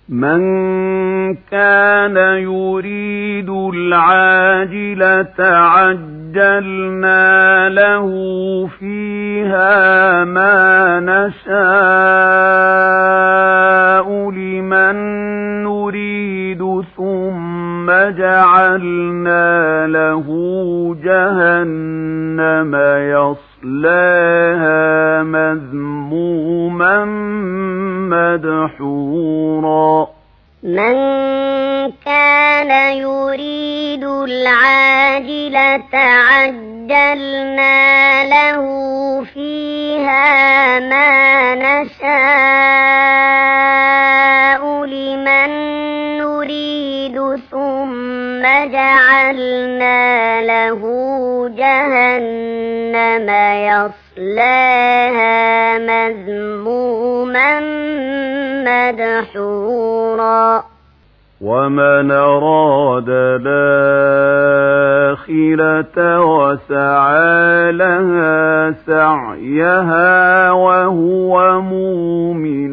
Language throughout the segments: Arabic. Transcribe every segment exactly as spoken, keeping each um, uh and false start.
من كان يريد العاجلة عجلنا له فيها ما نشاء لمن نريد ثم جعلنا له جهنم يصلاها مذموما مدحورا من كان يريد العاجلة عجلنا له فيها ما نشاء لمن نريد ثم جعلنا له جهنم يصلاها مذموما مدحورا ومن أراد الآخرة وسعى لها سعيها وهو مؤمن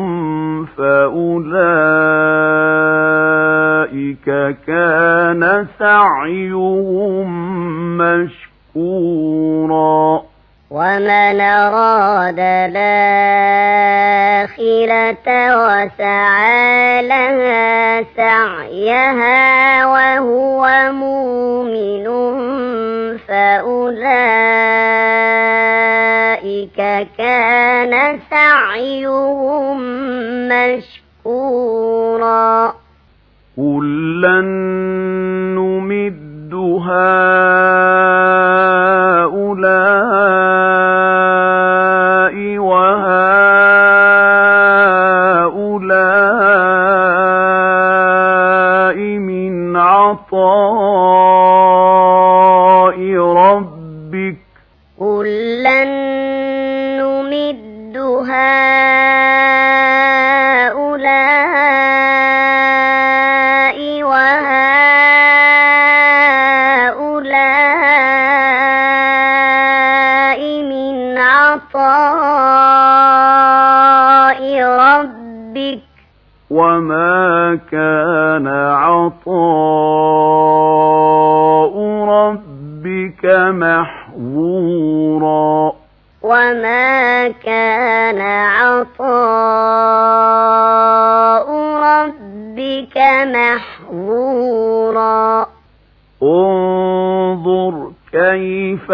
فأولئك كان سعيهم مشكورا ومن أراد الآخرة وسعى لها سعيها وهو مؤمن فأولئك كان سعيهم مشكورا كلا نمد هؤلاء وهؤلاء من عطاء ربك كلا نمد هؤلاء وهؤلاء من عطاء ربك وما كان عطاء ربك محظورا وما كان عطاء ربك محظورا انظر كيف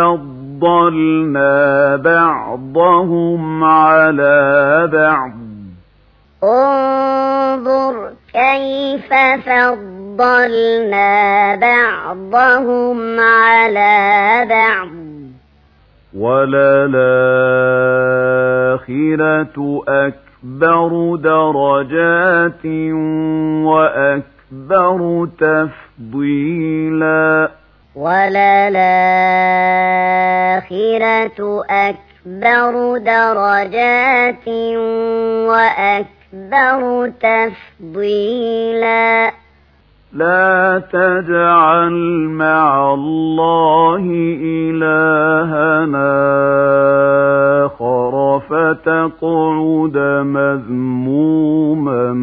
فضلنا بعضهم على بعض انظر كيف فضلنا بعضهم على بعض وللآخرة أكبر درجات وأكبر تفضيلا وللآخرة أكبر درجات وأكبر تفضيلا لا تجعل مع الله إلهنا آخر فتقعد مذموما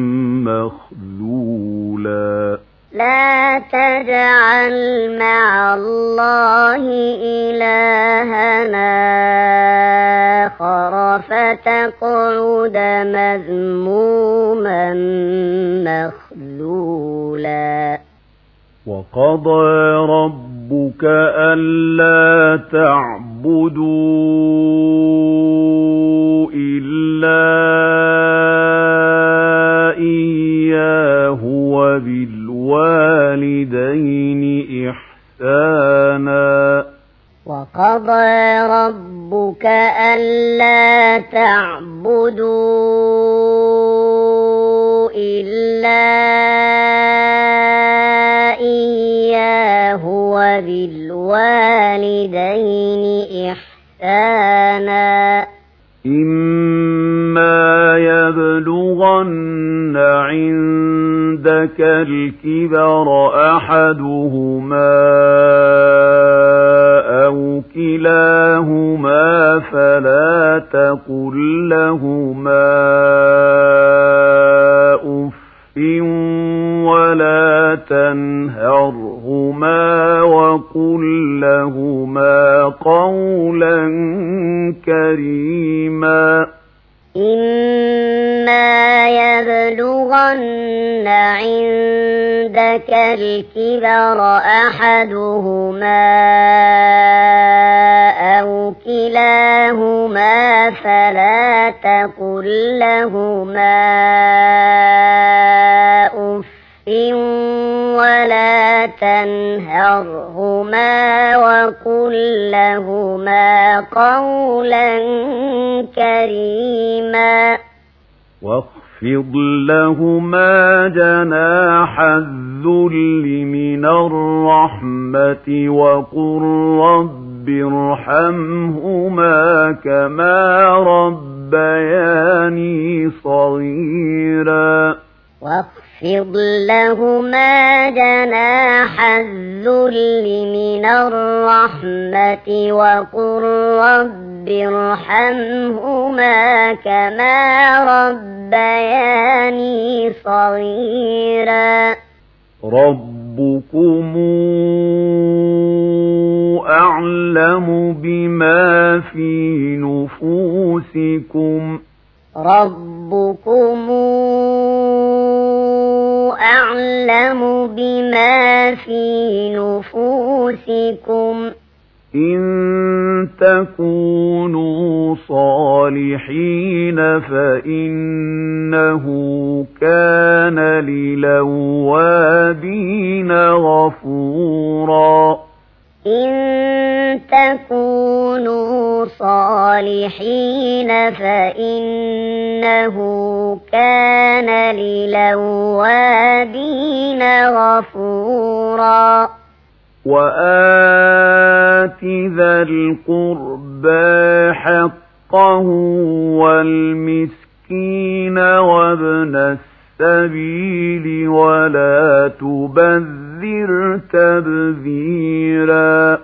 مخذولا لا تجعل مع الله إلهنا آخر فتقعد مذموما مخذولا وقضى ربك ألا تعبدوا إلا إياه وبالوالدين إحسانا وقضى ربك ألا تعبدوا إلا إياه وبالوالدين إحسانا إما يبلغن عندك الكبر أحدهما أو كلاهما فلا تقل لهما يبلغن عندك الكبر أحدهما أو كلاهما فلا تقل لهما أف ولا تنهرهما وقل لهما قولا كريما واخفض لهما جناح الذل من الرحمة وقل رب ارحمهما كما ربياني صغيرا واخفض لهما جناح الذل من الرحمة وقل رب ارحمهما كما ربياني صغيرا ربكم أعلم بما في نفوسكم ربكم أعلم بما في نفوسكم إن تكونوا صالحين فإنه كان للأوابين غفورا إن تكونوا صالحين فإنه كان للأوابين غفورا وآت ذا القربى حقه والمسكين وابن السبيل ولا تبذر تبذيرا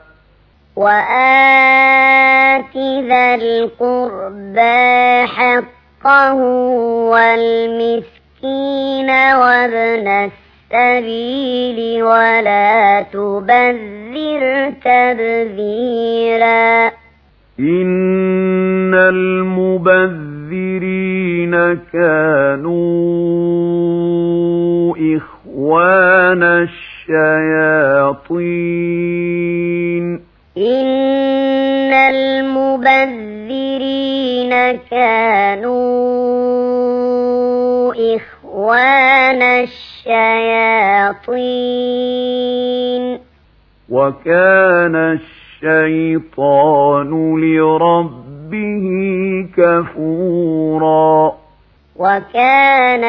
وآت ذا القربى حقه والمسكين وابن السبيل ولا تبذر تبذيرا إن المبذرين كانوا إخوان الشياطين إن المبذرين كانوا إخوان الشياطين وكان الشيطان لربه كفورا وكان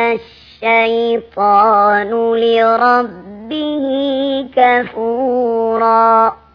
الشيطان لربه كفورا